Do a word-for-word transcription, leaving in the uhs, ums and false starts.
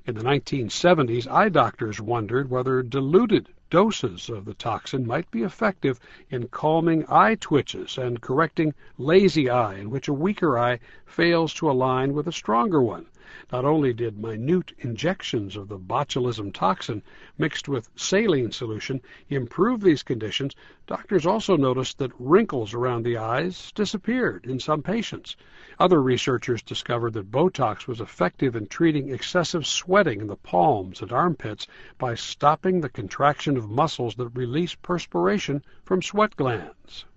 In the nineteen seventies, eye doctors wondered whether diluted doses of the toxin might be effective in calming eye twitches and correcting lazy eye, in which a weaker eye fails to align with a stronger one. Not only did minute injections of the botulism toxin mixed with saline solution improve these conditions, doctors also noticed that wrinkles around the eyes disappeared in some patients. Other researchers discovered that Botox was effective in treating excessive sweating in the palms and armpits by stopping the contraction of muscles that release perspiration from sweat glands.